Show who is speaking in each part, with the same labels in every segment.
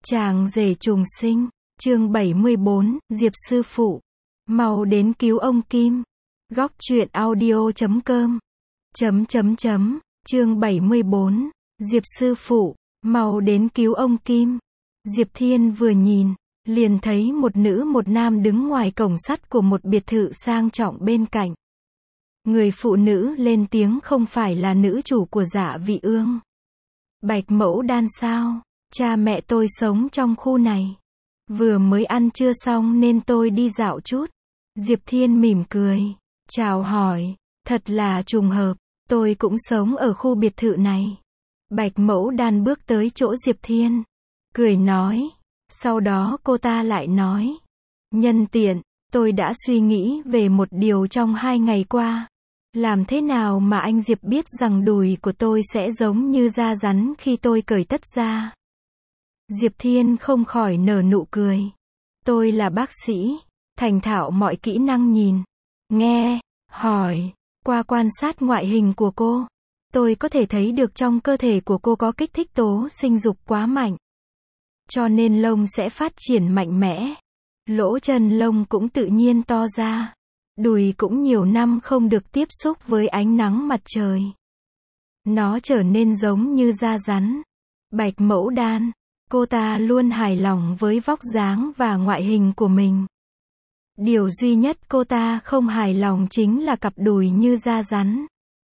Speaker 1: Chàng rể trùng sinh, chương 74, Diệp sư phụ. Mau đến cứu ông Kim. Góc truyện audio.com. Chương 74, Diệp sư phụ, mau đến cứu ông Kim. Diệp Thiên vừa nhìn, liền thấy một nữ một nam đứng ngoài cổng sắt của một biệt thự sang trọng bên cạnh. Người phụ nữ lên tiếng không phải là nữ chủ của Dạ Vị Ương. Bạch Mẫu Đan sao? Cha mẹ tôi sống trong khu này. Vừa mới ăn trưa xong nên tôi đi dạo chút. Diệp Thiên mỉm cười, chào hỏi, thật là trùng hợp, tôi cũng sống ở khu biệt thự này. Bạch Mẫu Đan bước tới chỗ Diệp Thiên, cười nói. Sau đó cô ta lại nói, nhân tiện, tôi đã suy nghĩ về một điều trong 2 ngày qua. Làm thế nào mà anh Diệp biết rằng đùi của tôi sẽ giống như da rắn khi tôi cởi tất ra? Diệp Thiên không khỏi nở nụ cười. Tôi là bác sĩ, thành thạo mọi kỹ năng nhìn, nghe, hỏi. Qua quan sát ngoại hình của cô, tôi có thể thấy được trong cơ thể của cô có kích thích tố sinh dục quá mạnh. Cho nên lông sẽ phát triển mạnh mẽ. Lỗ chân lông cũng tự nhiên to ra. Đùi cũng nhiều năm không được tiếp xúc với ánh nắng mặt trời. Nó trở nên giống như da rắn. Bạch Mẫu Đan, cô ta luôn hài lòng với vóc dáng và ngoại hình của mình. Điều duy nhất cô ta không hài lòng chính là cặp đùi như da rắn.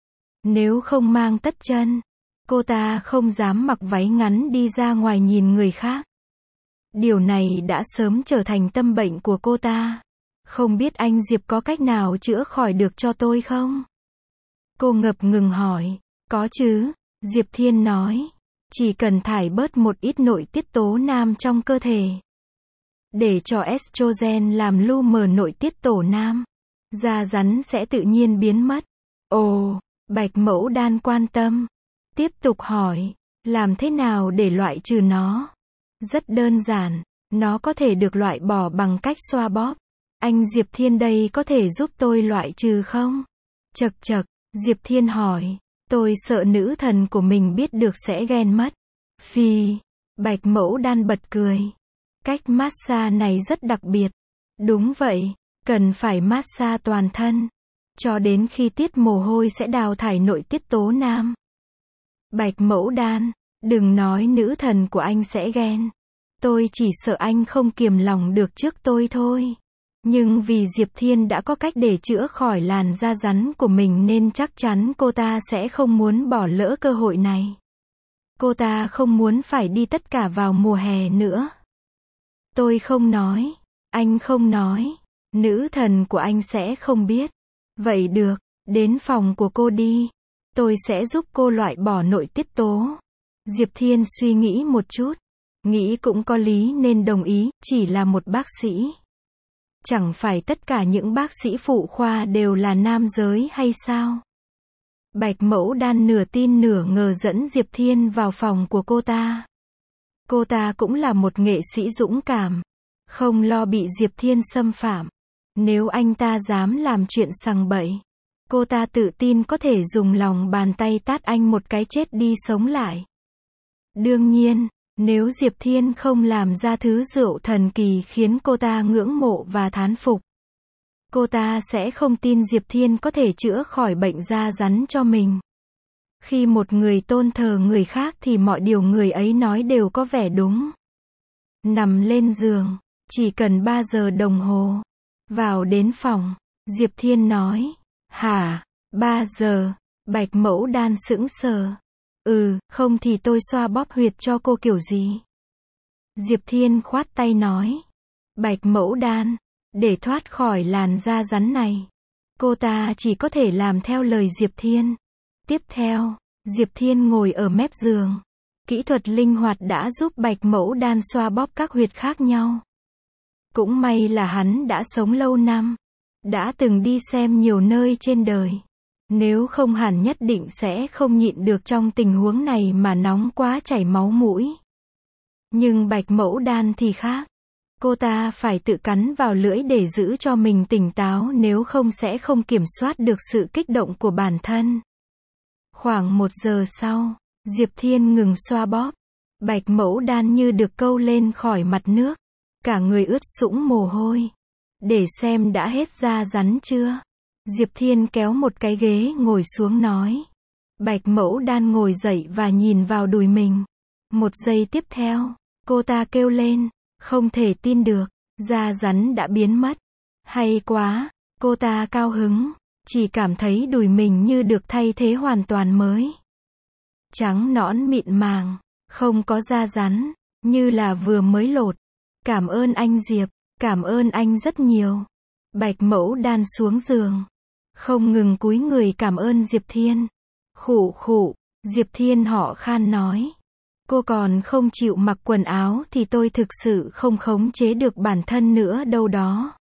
Speaker 1: Nếu không mang tất chân, cô ta không dám mặc váy ngắn đi ra ngoài nhìn người khác. Điều này đã sớm trở thành tâm bệnh của cô ta. Không biết anh Diệp có cách nào chữa khỏi được cho tôi không? Cô ngập ngừng hỏi. Có chứ, Diệp Thiên nói. Chỉ cần thải bớt một ít nội tiết tố nam trong cơ thể. Để cho estrogen làm lu mờ nội tiết tố nam. Da rắn sẽ tự nhiên biến mất. Ồ, Bạch Mẫu Đan quan tâm. Tiếp tục hỏi, làm thế nào để loại trừ nó? Rất đơn giản, nó có thể được loại bỏ bằng cách xoa bóp. Anh Diệp Thiên đây có thể giúp tôi loại trừ không? Chậc chậc, Diệp Thiên hỏi, tôi sợ nữ thần của mình biết được sẽ ghen mất. Phi, Bạch Mẫu Đan bật cười. Cách massage này rất đặc biệt. Đúng vậy, cần phải massage toàn thân. Cho đến khi tiết mồ hôi sẽ đào thải nội tiết tố nam. Bạch Mẫu Đan, đừng nói nữ thần của anh sẽ ghen. Tôi chỉ sợ anh không kiềm lòng được trước tôi thôi. Nhưng vì Diệp Thiên đã có cách để chữa khỏi làn da rắn của mình nên chắc chắn cô ta sẽ không muốn bỏ lỡ cơ hội này. Cô ta không muốn phải đi tất cả vào mùa hè nữa. Tôi không nói, anh không nói, nữ thần của anh sẽ không biết. Vậy được, đến phòng của cô đi. Tôi sẽ giúp cô loại bỏ nội tiết tố. Diệp Thiên suy nghĩ một chút. Nghĩ cũng có lý nên đồng ý, chỉ là một bác sĩ. Chẳng phải tất cả những bác sĩ phụ khoa đều là nam giới hay sao? Bạch Mẫu Đan nửa tin nửa ngờ dẫn Diệp Thiên vào phòng của cô ta. Cô ta cũng là một nghệ sĩ dũng cảm. Không lo bị Diệp Thiên xâm phạm. Nếu anh ta dám làm chuyện sằng bậy, cô ta tự tin có thể dùng lòng bàn tay tát anh một cái chết đi sống lại. Đương nhiên, nếu Diệp Thiên không làm ra thứ rượu thần kỳ khiến cô ta ngưỡng mộ và thán phục, cô ta sẽ không tin Diệp Thiên có thể chữa khỏi bệnh da rắn cho mình. Khi một người tôn thờ người khác thì mọi điều người ấy nói đều có vẻ đúng. Nằm lên giường, chỉ cần 3 giờ đồng hồ. Vào đến phòng, Diệp Thiên nói. Hả, 3 giờ, Bạch Mẫu Đan sững sờ. Không thì tôi xoa bóp huyệt cho cô kiểu gì? Diệp Thiên khoát tay nói. Bạch Mẫu Đan, để thoát khỏi làn da rắn này, cô ta chỉ có thể làm theo lời Diệp Thiên. Tiếp theo, Diệp Thiên ngồi ở mép giường. Kỹ thuật linh hoạt đã giúp Bạch Mẫu Đan xoa bóp các huyệt khác nhau. Cũng may là hắn đã sống lâu năm, đã từng đi xem nhiều nơi trên đời. Nếu không hẳn nhất định sẽ không nhịn được trong tình huống này mà nóng quá chảy máu mũi. Nhưng Bạch Mẫu Đan thì khác. Cô ta phải tự cắn vào lưỡi để giữ cho mình tỉnh táo, nếu không sẽ không kiểm soát được sự kích động của bản thân. Khoảng 1 giờ sau, Diệp Thiên ngừng xoa bóp. Bạch Mẫu Đan như được câu lên khỏi mặt nước, cả người ướt sũng mồ hôi. Để xem đã hết da rắn chưa? Diệp Thiên kéo một cái ghế ngồi xuống nói. Bạch Mẫu Đan ngồi dậy và nhìn vào đùi mình. Một giây tiếp theo, cô ta kêu lên, không thể tin được, da rắn đã biến mất. Hay quá, cô ta cao hứng, chỉ cảm thấy đùi mình như được thay thế hoàn toàn mới. Trắng nõn mịn màng, không có da rắn, như là vừa mới lột. Cảm ơn anh Diệp, cảm ơn anh rất nhiều. Bạch Mẫu Đan xuống giường, không ngừng cúi người cảm ơn Diệp Thiên. Khụ khụ, Diệp Thiên họ khan nói. Cô còn không chịu mặc quần áo thì tôi thực sự không khống chế được bản thân nữa đâu đó.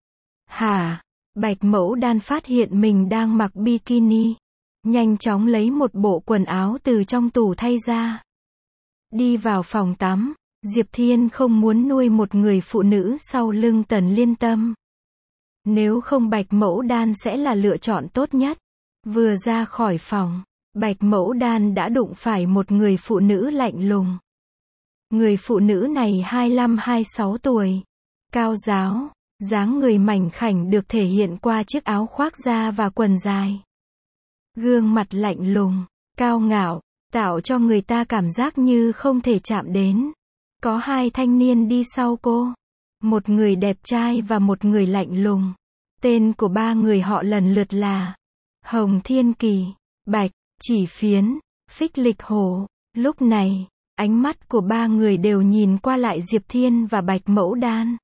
Speaker 1: Hả? Bạch Mẫu Đan phát hiện mình đang mặc bikini. Nhanh chóng lấy một bộ quần áo từ trong tủ thay ra. Đi vào phòng tắm, Diệp Thiên không muốn nuôi một người phụ nữ sau lưng Tần Liên Tâm. Nếu không Bạch Mẫu Đan sẽ là lựa chọn tốt nhất. Vừa ra khỏi phòng, Bạch Mẫu Đan đã đụng phải một người phụ nữ lạnh lùng. Người phụ nữ này 25-26 tuổi, cao ráo, dáng người mảnh khảnh được thể hiện qua chiếc áo khoác da và quần dài. Gương mặt lạnh lùng, cao ngạo, tạo cho người ta cảm giác như không thể chạm đến. Có hai thanh niên đi sau cô. Một người đẹp trai và một người lạnh lùng. Tên của ba người họ lần lượt là Hồng Thiên Kỳ, Bạch Chỉ Phiến, Phích Lịch Hổ. Lúc này, ánh mắt của ba người đều nhìn qua lại Diệp Thiên và Bạch Mẫu Đan.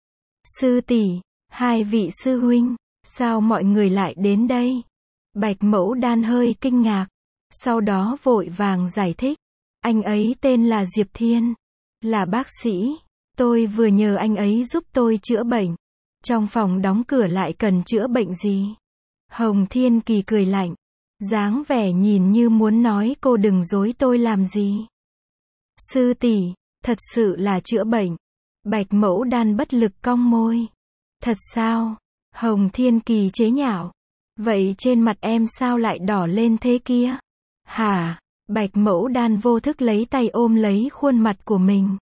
Speaker 1: Sư tỷ, hai vị sư huynh, sao mọi người lại đến đây? Bạch Mẫu Đan hơi kinh ngạc, sau đó vội vàng giải thích. Anh ấy tên là Diệp Thiên, là bác sĩ. Tôi vừa nhờ anh ấy giúp tôi chữa bệnh. Trong phòng đóng cửa lại cần chữa bệnh gì? Hồng Thiên Kỳ cười lạnh, dáng vẻ nhìn như muốn nói cô đừng dối tôi làm gì. Sư tỷ, thật sự là chữa bệnh. Bạch Mẫu Đan bất lực cong môi. Thật sao? Hồng Thiên Kỳ chế nhạo. Vậy trên mặt em sao lại đỏ lên thế kia? Hả? Bạch Mẫu Đan vô thức lấy tay ôm lấy khuôn mặt của mình.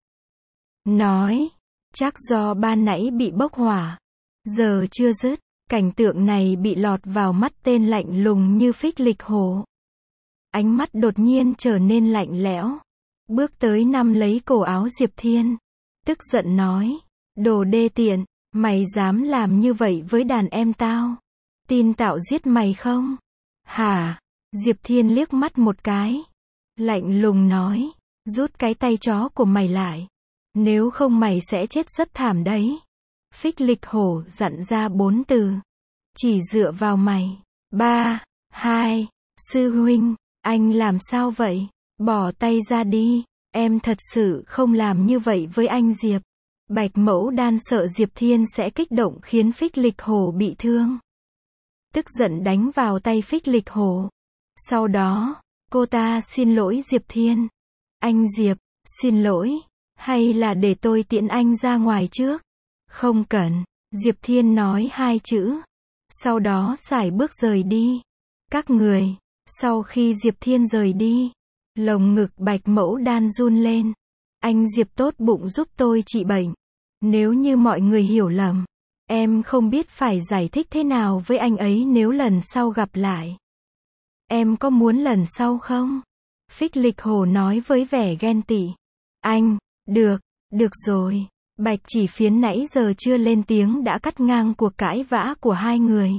Speaker 1: Nói, chắc do ban nãy bị bốc hỏa. Giờ chưa dứt, cảnh tượng này bị lọt vào mắt tên lạnh lùng như Phích Lịch Hổ. Ánh mắt đột nhiên trở nên lạnh lẽo. Bước tới nắm lấy cổ áo Diệp Thiên. Tức giận nói, đồ đê tiện, mày dám làm như vậy với đàn em tao? Tin tao giết mày không? Hả? Diệp Thiên liếc mắt một cái. Lạnh lùng nói, rút cái tay chó của mày lại. Nếu không mày sẽ chết rất thảm đấy. Phích Lịch Hổ dặn ra 4 từ. Chỉ dựa vào mày. 3, 2, sư huynh, anh làm sao vậy? Bỏ tay ra đi. Em thật sự không làm như vậy với anh Diệp. Bạch Mẫu Đan sợ Diệp Thiên sẽ kích động khiến Phích Lịch Hổ bị thương. Tức giận đánh vào tay Phích Lịch Hổ. Sau đó, cô ta xin lỗi Diệp Thiên. Anh Diệp, xin lỗi. Hay là để tôi tiễn anh ra ngoài trước? Không cần. Diệp Thiên nói 2 chữ. Sau đó sải bước rời đi. Các người. Sau khi Diệp Thiên rời đi, lồng ngực Bạch Mẫu Đan run lên. Anh Diệp tốt bụng giúp tôi trị bệnh. Nếu như mọi người hiểu lầm, em không biết phải giải thích thế nào với anh ấy nếu lần sau gặp lại. Em có muốn lần sau không? Phích Lịch Hổ nói với vẻ ghen tị. Anh, được rồi. Bạch Chỉ Phiến nãy giờ chưa lên tiếng đã cắt ngang cuộc cãi vã của hai người.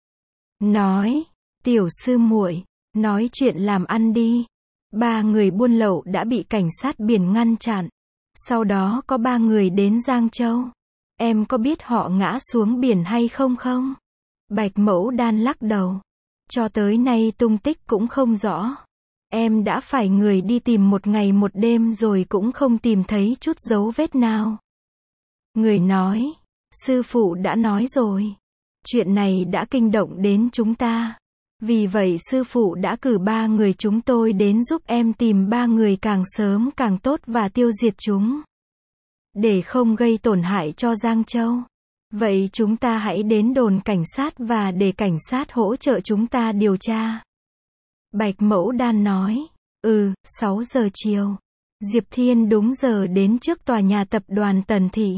Speaker 1: Nói, tiểu sư muội, nói chuyện làm ăn đi. 3 người buôn lậu đã bị cảnh sát biển ngăn chặn. Sau đó có 3 người đến Giang Châu. Em có biết họ ngã xuống biển hay không không? Bạch Mẫu Đan lắc đầu. Cho tới nay tung tích cũng không rõ. Em đã phải người đi tìm 1 ngày 1 đêm rồi cũng không tìm thấy chút dấu vết nào. Người nói, sư phụ đã nói rồi. Chuyện này đã kinh động đến chúng ta. Vì vậy sư phụ đã cử 3 người chúng tôi đến giúp em tìm 3 người càng sớm càng tốt và tiêu diệt chúng. Để không gây tổn hại cho Giang Châu. Vậy chúng ta hãy đến đồn cảnh sát và để cảnh sát hỗ trợ chúng ta điều tra. Bạch Mẫu Đan nói, 6 giờ chiều. Diệp Thiên đúng giờ đến trước tòa nhà tập đoàn Tần Thị.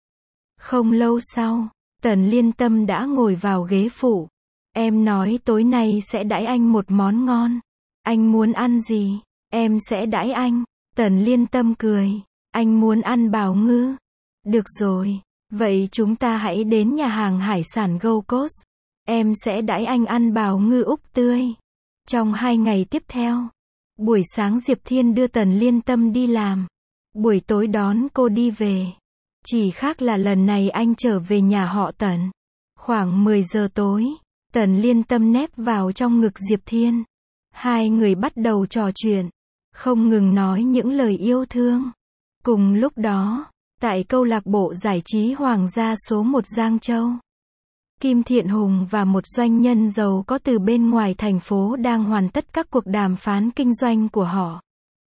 Speaker 1: Không lâu sau, Tần Liên Tâm đã ngồi vào ghế phụ. Em nói tối nay sẽ đãi anh một món ngon. Anh muốn ăn gì? Em sẽ đãi anh. Tần Liên Tâm cười. Anh muốn ăn bào ngư. Được rồi. Vậy chúng ta hãy đến nhà hàng hải sản Gold Coast. Em sẽ đãi anh ăn bào ngư Úc tươi. Trong 2 ngày tiếp theo, buổi sáng Diệp Thiên đưa Tần Liên Tâm đi làm. Buổi tối đón cô đi về. Chỉ khác là lần này anh trở về nhà họ Tần. Khoảng 10 giờ tối, Tần Liên Tâm nép vào trong ngực Diệp Thiên. Hai người bắt đầu trò chuyện, không ngừng nói những lời yêu thương. Cùng lúc đó, tại câu lạc bộ giải trí Hoàng gia số 1 Giang Châu, Kim Thiện Hùng và một doanh nhân giàu có từ bên ngoài thành phố đang hoàn tất các cuộc đàm phán kinh doanh của họ.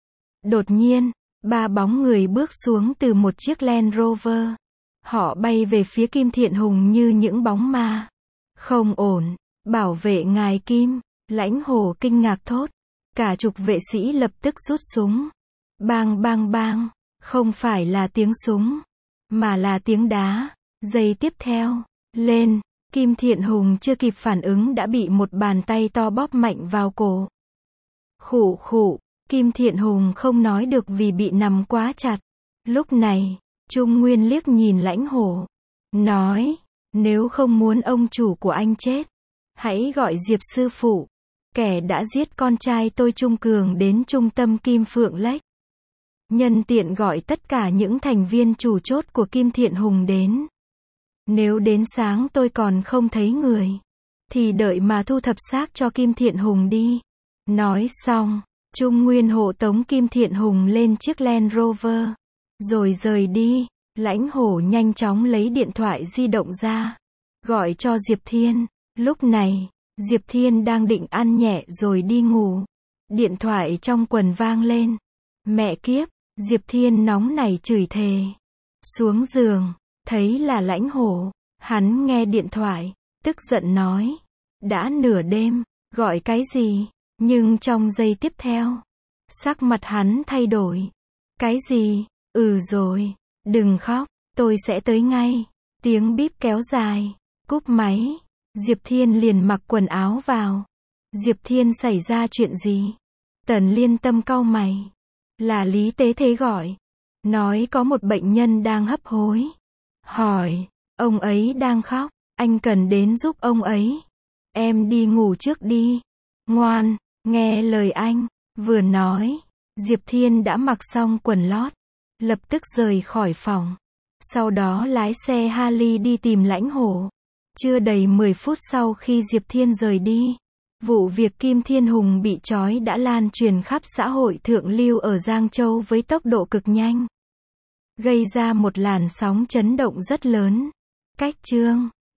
Speaker 1: Đột nhiên, 3 bóng người bước xuống từ một chiếc Land Rover. Họ bay về phía Kim Thiện Hùng như những bóng ma. Không ổn, bảo vệ ngài Kim, Lãnh Hổ kinh ngạc thốt. Cả chục vệ sĩ lập tức rút súng. Bang bang bang, không phải là tiếng súng, mà là tiếng đá. Giây tiếp theo, lên, Kim Thiện Hùng chưa kịp phản ứng đã bị một bàn tay to bóp mạnh vào cổ. Khụ khụ, Kim Thiện Hùng không nói được vì bị nằm quá chặt. Lúc này, Trung Nguyên liếc nhìn Lãnh Hổ, nói, nếu không muốn ông chủ của anh chết, hãy gọi Diệp sư phụ, kẻ đã giết con trai tôi Trung Cường đến trung tâm Kim Phượng Lake. Nhân tiện gọi tất cả những thành viên chủ chốt của Kim Thiện Hùng đến. Nếu đến sáng tôi còn không thấy người, thì đợi mà thu thập xác cho Kim Thiện Hùng đi. Nói xong, Trung Nguyên hộ tống Kim Thiện Hùng lên chiếc Land Rover, rồi rời đi. Lãnh Hổ nhanh chóng lấy điện thoại di động ra, gọi cho Diệp Thiên. Lúc này, Diệp Thiên đang định ăn nhẹ rồi đi ngủ. Điện thoại trong quần vang lên. Mẹ kiếp, Diệp Thiên nóng nảy chửi thề. Xuống giường, thấy là Lãnh Hổ. Hắn nghe điện thoại, tức giận nói. Đã nửa đêm, gọi cái gì? Nhưng trong giây tiếp theo, sắc mặt hắn thay đổi. Cái gì? Rồi, đừng khóc, tôi sẽ tới ngay. Tiếng bíp kéo dài. Cúp máy. Diệp Thiên liền mặc quần áo vào. Diệp Thiên xảy ra chuyện gì? Tần Liên Tâm cau mày. Là Lý Tế Thế gọi. Nói có một bệnh nhân đang hấp hối. Hỏi, ông ấy đang khóc, anh cần đến giúp ông ấy. Em đi ngủ trước đi. Ngoan, nghe lời anh. Vừa nói, Diệp Thiên đã mặc xong quần lót, lập tức rời khỏi phòng. Sau đó lái xe Harley đi tìm Lãnh Hổ. Chưa đầy 10 phút sau khi Diệp Thiên rời đi, vụ việc Kim Thiên Hùng bị trói đã lan truyền khắp xã hội thượng lưu ở Giang Châu với tốc độ cực nhanh, gây ra một làn sóng chấn động rất lớn. Cách chương